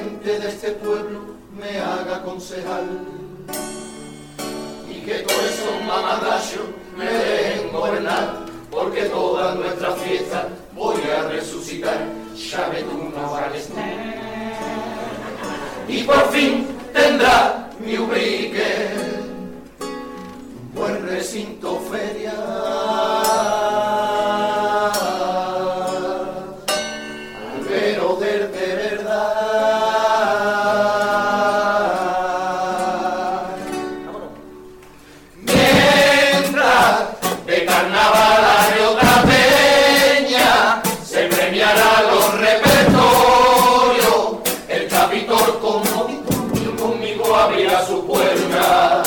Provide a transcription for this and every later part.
gente de este pueblo me haga concejal. Y que todos esos mamarrachos me dejen gobernar, porque todas nuestras fiestas voy a resucitar. Chávez, tú no vales nada. Y por fin tendrá mi Ubrique un buen recinto feria. Albero de verdad. Mientras de carnaval hay otra peña, se premiará los repertorios. El Capitor conmigo abrirá su puerta.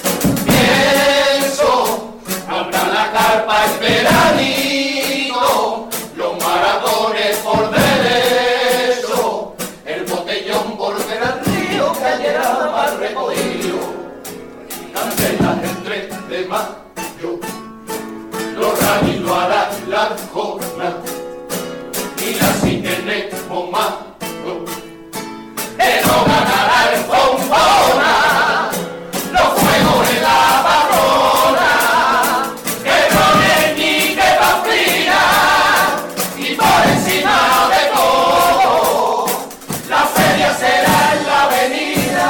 Pienso, habrá la carpa esperanito, los maratones por derecho, el botellón volverá al río que ayer era más recogido. Cancelas el 3 de mayo, los rallies lo hará la jornada y la tenemos más. Que no ganará el Fontona, los fuegos de la patrona, que Roneñi, que Pamplina, y por encima de todo, la feria será en la avenida.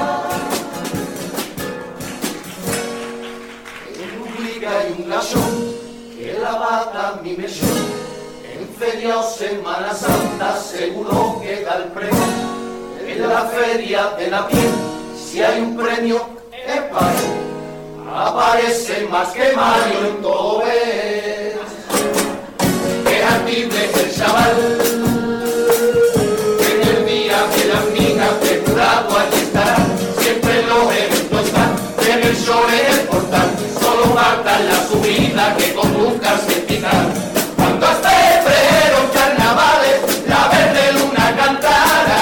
En Ubrique hay un gallón que la bata mi mechón, en feria o Semana Santa seguro que da el premio. En la feria de la piel, si hay un premio, es Mario. Aparece más que Mario en todo ves. Qué ardible es el chaval, que en el día de las minas de jurado allí estará. Siempre los eventos están, en el show en el portal. Solo falta la subida que conduzca al vertical. Cuando esté febrero en carnavales, la verde luna cantará.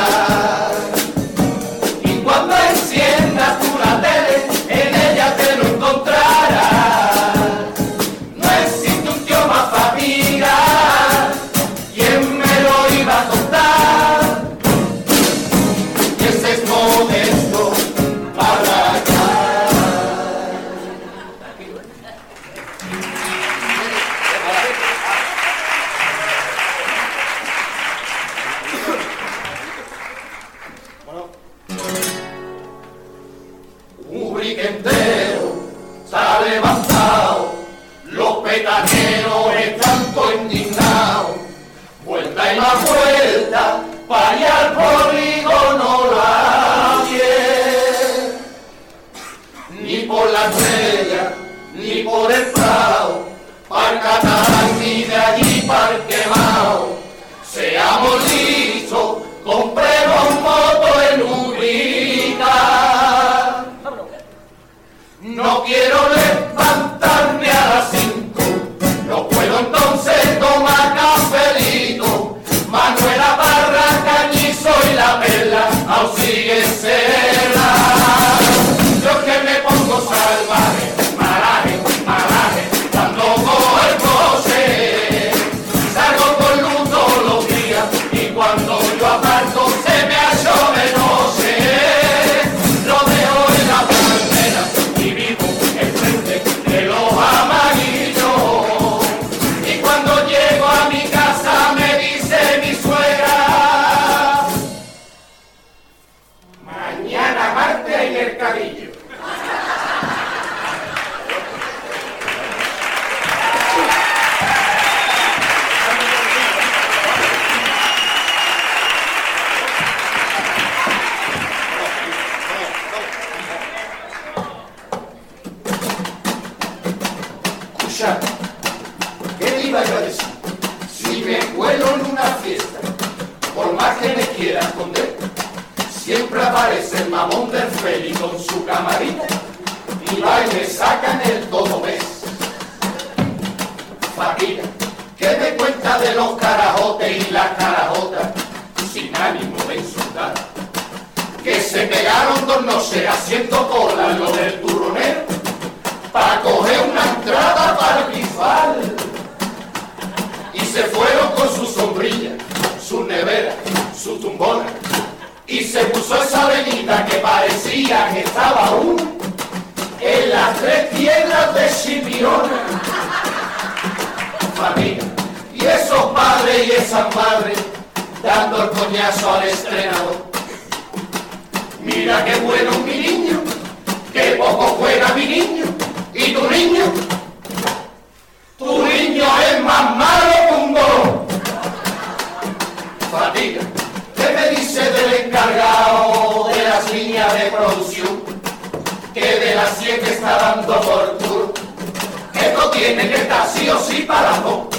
Cuando enciendas tú la tele, en ella te lo encontrarás. No existe un tío más fatiga, ¿quién me lo iba a contar? Y ese es Modesto para acá. Ubrique entero está levantado, los petaqueros están todos indignados. Vuelta y más vuelta, para allá al polígono la piel. Ni por la Estrella, ni por el Prado, para el Catalán, ni de allí para el Quemao. Seamos listos, compremos moto en Ubrique. No quiero levantarme a las 5, no puedo entonces tomar cafelito. Manuela Parra, Cañizo y la Perla, aún sigue Serra. Yo que me pongo salvaje, malaje, malaje, cuando cojo el coche. Salgo con luz todos los días y cuando yo aparto se me ha hecho de noche. Lo dejo en la palmera y vivo enfrente de los amarillos. Y cuando llego a mi casa me dice mi suegra: mañana martes hay mercadillo. ¿Qué le iba yo a decir? Si me cuelo en una fiesta, por más que me quiera esconder, siempre aparece el mamón del Feli con su camarita y va y me sacan el todo ves. Faquira, ¿qué me cuenta de los carajotes y las carajotas? Sin ánimo de insultar, que se pegaron 2 noches haciendo cola en lo del turronero para coger una entrada para el Bisbal. Y se fueron con su sombrilla, su nevera, su tumbona y se puso esa avenida que parecía que estaba aún en las tres piedras de Chipiona. Familia, y esos padres y esas madres dando el coñazo al estrenador. Mira qué bueno mi niño, qué poco juega mi niño, y tu niño es más malo que un gol. Fatiga, ¿qué me dice del encargado de las líneas de producción? Que de las 7 está dando por tour. Esto tiene que estar sí o sí para las 2.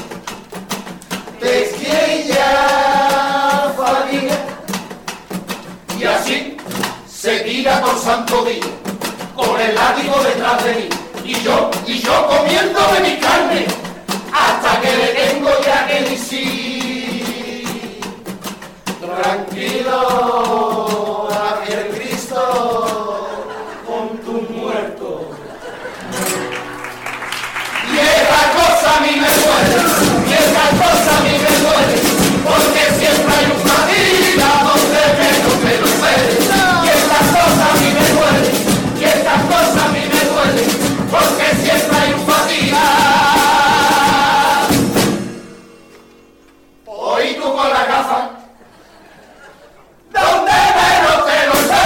Pesquilla, fatiga. Y así se tira por santo día, con el látigo detrás de mí. Y yo comiéndome mi carne, hasta que le tengo ya que decir, tranquilo, aquí el Cristo, con tu muerto. Y esa cosa a mí me duele, y esa cosa a mí me duele, porque siempre hay una vida donde menos me lo duele. Y esa cosa a mí me duele, y esa cosa a mí me duele, porque siempre hay un fatiga. Hoy tú con la gafa, donde menos te lo sé.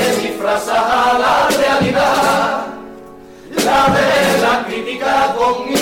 Con